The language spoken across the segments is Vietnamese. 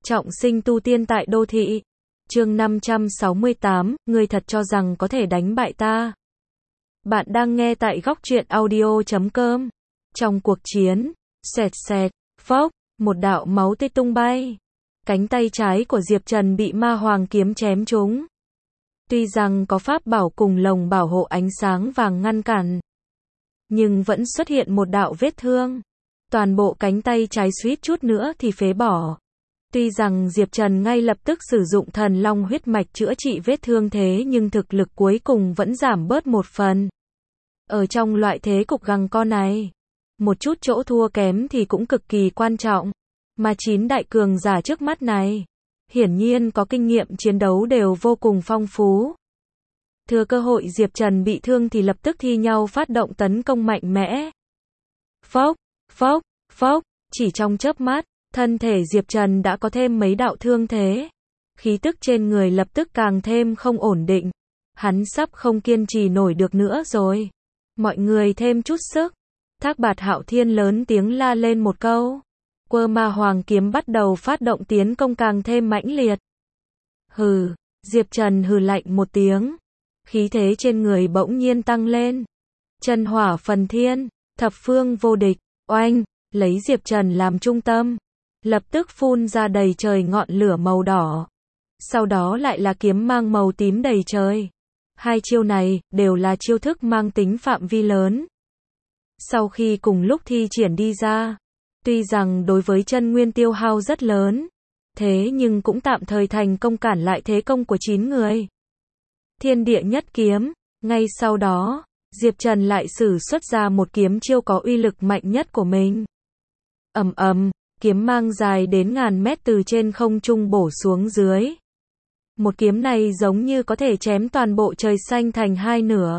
Trọng sinh tu tiên tại đô thị. Chương 568, ngươi thật cho rằng có thể đánh bại ta. Bạn đang nghe tại góc truyện audio.com. Trong cuộc chiến, xẹt xẹt, phốc, một đạo máu tươi tung bay. Cánh tay trái của Diệp Trần bị ma hoàng kiếm chém trúng. Tuy rằng có pháp bảo cùng lồng bảo hộ ánh sáng vàng ngăn cản, nhưng vẫn xuất hiện một đạo vết thương. Toàn bộ cánh tay trái suýt chút nữa thì phế bỏ. Tuy rằng Diệp Trần ngay lập tức sử dụng thần long huyết mạch chữa trị vết thương thế nhưng thực lực cuối cùng vẫn giảm bớt một phần. Ở trong loại thế cục gằng co này, một chút chỗ thua kém thì cũng cực kỳ quan trọng. Mà 9 đại cường giả trước mắt này, hiển nhiên có kinh nghiệm chiến đấu đều vô cùng phong phú. Thừa cơ hội Diệp Trần bị thương thì lập tức thi nhau phát động tấn công mạnh mẽ. Phốc, phốc, phốc, chỉ trong chớp mắt, thân thể Diệp Trần đã có thêm mấy đạo thương thế. Khí tức trên người lập tức càng thêm không ổn định. Hắn sắp không kiên trì nổi được nữa rồi. Mọi người thêm chút sức. Thác Bạt Hạo Thiên lớn tiếng la lên một câu. Quơ ma hoàng kiếm bắt đầu phát động tiến công càng thêm mãnh liệt. Hừ, Diệp Trần hừ lạnh một tiếng. Khí thế trên người bỗng nhiên tăng lên. Chân hỏa phần thiên, thập phương vô địch, oanh, lấy Diệp Trần làm trung tâm. Lập tức phun ra đầy trời ngọn lửa màu đỏ. Sau đó lại là kiếm mang màu tím đầy trời. Hai chiêu này đều là chiêu thức mang tính phạm vi lớn. Sau khi cùng lúc thi triển đi ra, tuy rằng đối với chân nguyên tiêu hao rất lớn, thế nhưng cũng tạm thời thành công cản lại thế công của 9 người. Thiên địa nhất kiếm, ngay sau đó, Diệp Trần lại sử xuất ra một kiếm chiêu có uy lực mạnh nhất của mình. Ầm ầm, kiếm mang dài đến ngàn mét từ trên không trung bổ xuống dưới. Một kiếm này giống như có thể chém toàn bộ trời xanh thành hai nửa.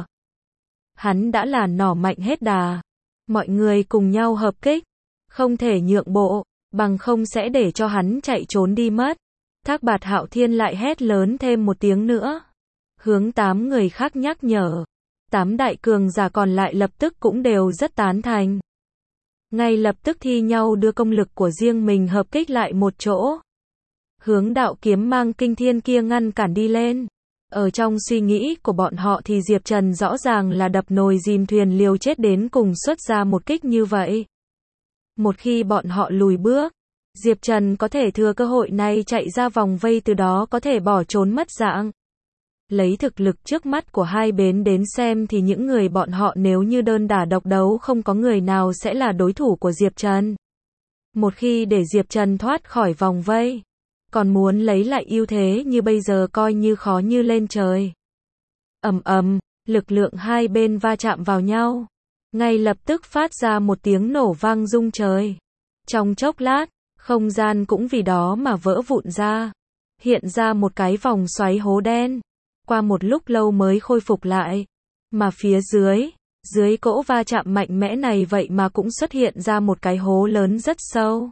Hắn đã là nỏ mạnh hết đà. Mọi người cùng nhau hợp kích. Không thể nhượng bộ, bằng không sẽ để cho hắn chạy trốn đi mất. Thác Bạt Hạo Thiên lại hét lớn thêm một tiếng nữa. Hướng 8 người khác nhắc nhở. 8 đại cường giả còn lại lập tức cũng đều rất tán thành. Ngay lập tức thi nhau đưa công lực của riêng mình hợp kích lại một chỗ. Hướng đạo kiếm mang kinh thiên kia ngăn cản đi lên. Ở trong suy nghĩ của bọn họ thì Diệp Trần rõ ràng là đập nồi dìm thuyền liều chết đến cùng xuất ra một kích như vậy. Một khi bọn họ lùi bước, Diệp Trần có thể thừa cơ hội này chạy ra vòng vây, từ đó có thể bỏ trốn mất dạng. Lấy thực lực trước mắt của hai bên đến xem thì những người bọn họ nếu như đơn đả độc đấu không có người nào sẽ là đối thủ của Diệp Trần. Một khi để Diệp Trần thoát khỏi vòng vây, còn muốn lấy lại ưu thế như bây giờ coi như khó như lên trời. Ầm ầm, lực lượng hai bên va chạm vào nhau, ngay lập tức phát ra một tiếng nổ vang rung trời. Trong chốc lát, không gian cũng vì đó mà vỡ vụn ra, hiện ra một cái vòng xoáy hố đen. Qua một lúc lâu mới khôi phục lại, mà phía dưới cỗ va chạm mạnh mẽ này vậy mà cũng xuất hiện ra một cái hố lớn rất sâu.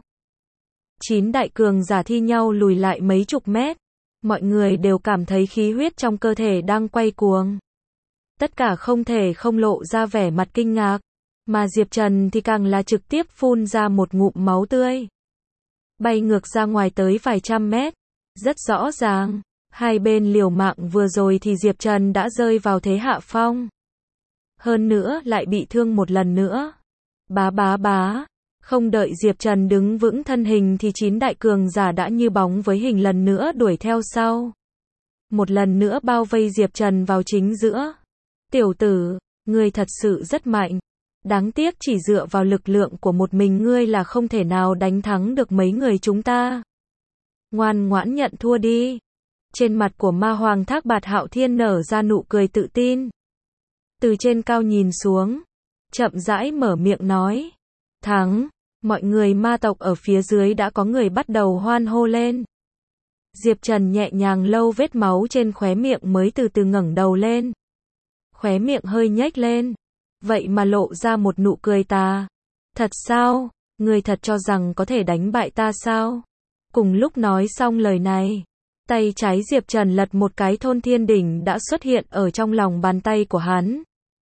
9 đại cường giả thi nhau lùi lại mấy chục mét, mọi người đều cảm thấy khí huyết trong cơ thể đang quay cuồng. Tất cả không thể không lộ ra vẻ mặt kinh ngạc, mà Diệp Trần thì càng là trực tiếp phun ra một ngụm máu tươi. Bay ngược ra ngoài tới vài trăm mét, rất rõ ràng. Hai bên liều mạng vừa rồi thì Diệp Trần đã rơi vào thế hạ phong. Hơn nữa lại bị thương một lần nữa. Bá. Không đợi Diệp Trần đứng vững thân hình thì 9 đại cường giả đã như bóng với hình lần nữa đuổi theo sau. Một lần nữa bao vây Diệp Trần vào chính giữa. Tiểu tử, ngươi thật sự rất mạnh. Đáng tiếc chỉ dựa vào lực lượng của một mình ngươi là không thể nào đánh thắng được mấy người chúng ta. Ngoan ngoãn nhận thua đi. Trên mặt của ma hoàng Thác Bạt Hạo Thiên nở ra nụ cười tự tin. Từ trên cao nhìn xuống, chậm rãi mở miệng nói. Thắng, mọi người ma tộc ở phía dưới đã có người bắt đầu hoan hô lên. Diệp Trần nhẹ nhàng lau vết máu trên khóe miệng mới từ từ ngẩng đầu lên. Khóe miệng hơi nhếch lên, vậy mà lộ ra một nụ cười tà. Thật sao, ngươi thật cho rằng có thể đánh bại ta sao? Cùng lúc nói xong lời này, tay trái Diệp Trần lật một cái thôn thiên đỉnh đã xuất hiện ở trong lòng bàn tay của hắn.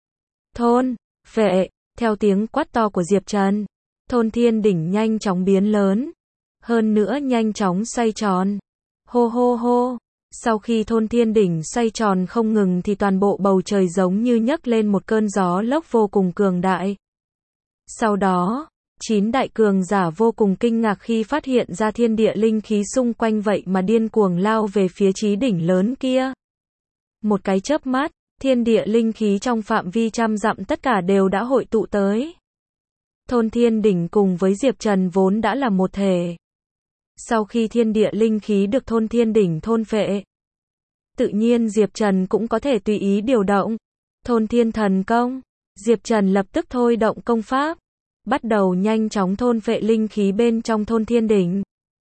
Thôn, phệ, theo tiếng quát to của Diệp Trần, thôn thiên đỉnh nhanh chóng biến lớn. hơn nữa nhanh chóng xoay tròn. Hô hô hô. Sau khi thôn thiên đỉnh xoay tròn không ngừng thì toàn bộ bầu trời giống như nhấc lên một cơn gió lốc vô cùng cường đại. Sau đó, 9 đại cường giả vô cùng kinh ngạc khi phát hiện ra thiên địa linh khí xung quanh vậy mà điên cuồng lao về phía chí đỉnh lớn kia. Một cái chớp mắt, thiên địa linh khí trong phạm vi trăm dặm tất cả đều đã hội tụ tới. Thôn thiên đỉnh cùng với Diệp Trần vốn đã là một thể. Sau khi thiên địa linh khí được thôn thiên đỉnh thôn phệ, tự nhiên Diệp Trần cũng có thể tùy ý điều động. Thôn thiên thần công, Diệp Trần lập tức thôi động công pháp, bắt đầu nhanh chóng thôn phệ linh khí bên trong thôn thiên đỉnh.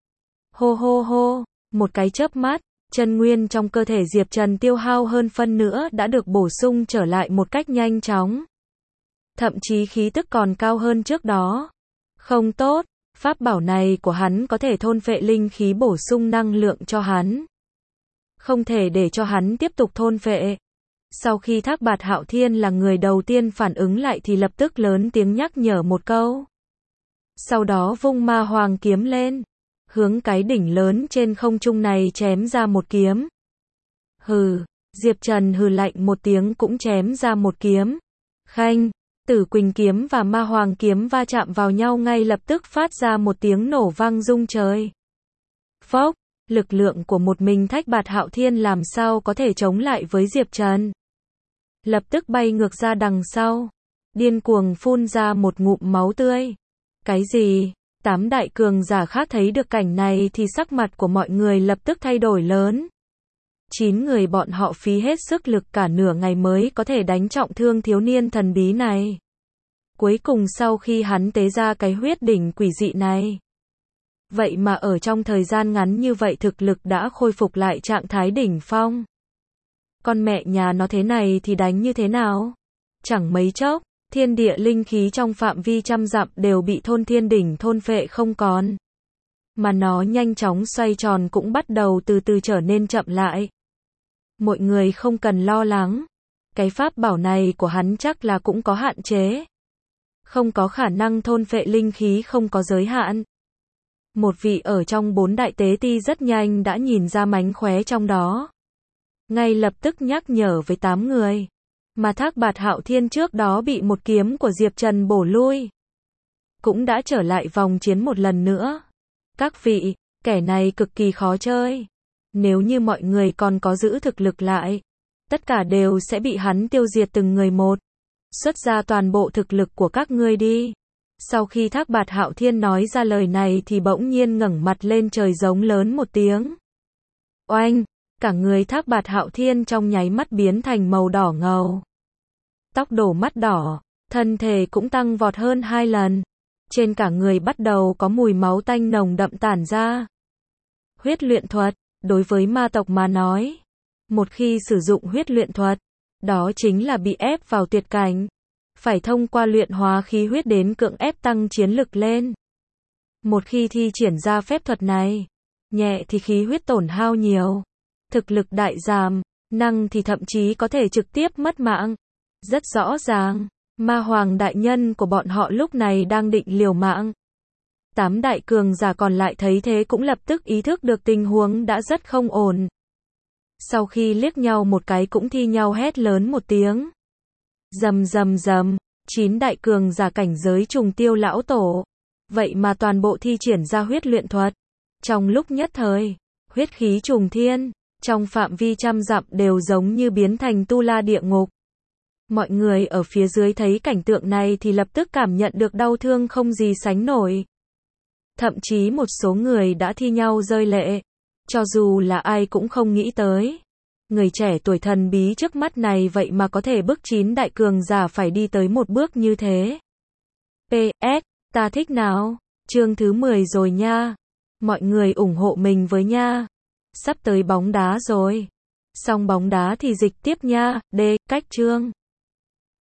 Hô hô hô, một cái chớp mắt, chân nguyên trong cơ thể Diệp Trần tiêu hao hơn phân nữa đã được bổ sung trở lại một cách nhanh chóng. Thậm chí khí tức còn cao hơn trước đó. Không tốt, pháp bảo này của hắn có thể thôn phệ linh khí bổ sung năng lượng cho hắn. Không thể để cho hắn tiếp tục thôn phệ. Sau khi Thác Bạt Hạo Thiên là người đầu tiên phản ứng lại thì lập tức lớn tiếng nhắc nhở một câu. Sau đó vung ma hoàng kiếm lên, hướng cái đỉnh lớn trên không trung này chém ra một kiếm. Hừ, Diệp Trần hừ lạnh một tiếng cũng chém ra một kiếm. Khanh, Tử Quỳnh kiếm và ma hoàng kiếm va chạm vào nhau ngay lập tức phát ra một tiếng nổ vang rung trời. Phốc, lực lượng của một mình Thác Bạt Hạo Thiên làm sao có thể chống lại với Diệp Trần. Lập tức bay ngược ra đằng sau, điên cuồng phun ra một ngụm máu tươi. Cái gì? 8 đại cường giả khác thấy được cảnh này thì sắc mặt của mọi người lập tức thay đổi lớn. 9 người bọn họ phí hết sức lực cả nửa ngày mới có thể đánh trọng thương thiếu niên thần bí này. Cuối cùng sau khi hắn tế ra cái huyết đỉnh quỷ dị này, vậy mà ở trong thời gian ngắn như vậy thực lực đã khôi phục lại trạng thái đỉnh phong. Con mẹ nhà nó thế này thì đánh như thế nào? Chẳng mấy chốc, thiên địa linh khí trong phạm vi trăm dặm đều bị thôn thiên đỉnh thôn phệ không còn. Mà nó nhanh chóng xoay tròn cũng bắt đầu từ từ trở nên chậm lại. Mọi người không cần lo lắng. Cái pháp bảo này của hắn chắc là cũng có hạn chế. Không có khả năng thôn phệ linh khí không có giới hạn. Một vị ở trong 4 đại tế ti rất nhanh đã nhìn ra mánh khóe trong đó. Ngay lập tức nhắc nhở với 8 người. Mà Thác Bạt Hạo Thiên trước đó bị một kiếm của Diệp Trần bổ lui. Cũng đã trở lại vòng chiến một lần nữa. Các vị, kẻ này cực kỳ khó chơi. Nếu như mọi người còn có giữ thực lực lại, tất cả đều sẽ bị hắn tiêu diệt từng người một. Xuất ra toàn bộ thực lực của các ngươi đi. Sau khi Thác Bạt Hạo Thiên nói ra lời này thì bỗng nhiên ngẩng mặt lên trời giống lớn một tiếng. Oanh! Cả người Thác Bạt Hạo Thiên trong nháy mắt biến thành màu đỏ ngầu. Tóc đổ mắt đỏ, thân thể cũng tăng vọt hơn 2 lần. Trên cả người bắt đầu có mùi máu tanh nồng đậm tản ra. Huyết luyện thuật, đối với ma tộc mà nói, một khi sử dụng huyết luyện thuật, đó chính là bị ép vào tuyệt cảnh. Phải thông qua luyện hóa khí huyết đến cưỡng ép tăng chiến lực lên. Một khi thi triển ra phép thuật này, nhẹ thì khí huyết tổn hao nhiều, thực lực đại giảm, nặng thì thậm chí có thể trực tiếp mất mạng. Rất rõ ràng, ma hoàng đại nhân của bọn họ lúc này đang định liều mạng. 8 đại cường giả còn lại thấy thế cũng lập tức ý thức được tình huống đã rất không ổn. Sau khi liếc nhau một cái cũng thi nhau hét lớn một tiếng. Rầm rầm rầm, 9 đại cường giả cảnh giới trùng tiêu lão tổ. Vậy mà toàn bộ thi triển ra huyết luyện thuật. Trong lúc nhất thời, huyết khí trùng thiên, trong phạm vi trăm dặm đều giống như biến thành tu la địa ngục. Mọi người ở phía dưới thấy cảnh tượng này thì lập tức cảm nhận được đau thương không gì sánh nổi. Thậm chí một số người đã thi nhau rơi lệ. Cho dù là ai cũng không nghĩ tới. Người trẻ tuổi thần bí trước mắt này vậy mà có thể bức 9 đại cường giả phải đi tới một bước như thế. PS, ta thích nào? Chương thứ 10 rồi nha. Mọi người ủng hộ mình với nha. Sắp tới bóng đá rồi. Xong bóng đá thì dịch tiếp nha. D. Cách chương.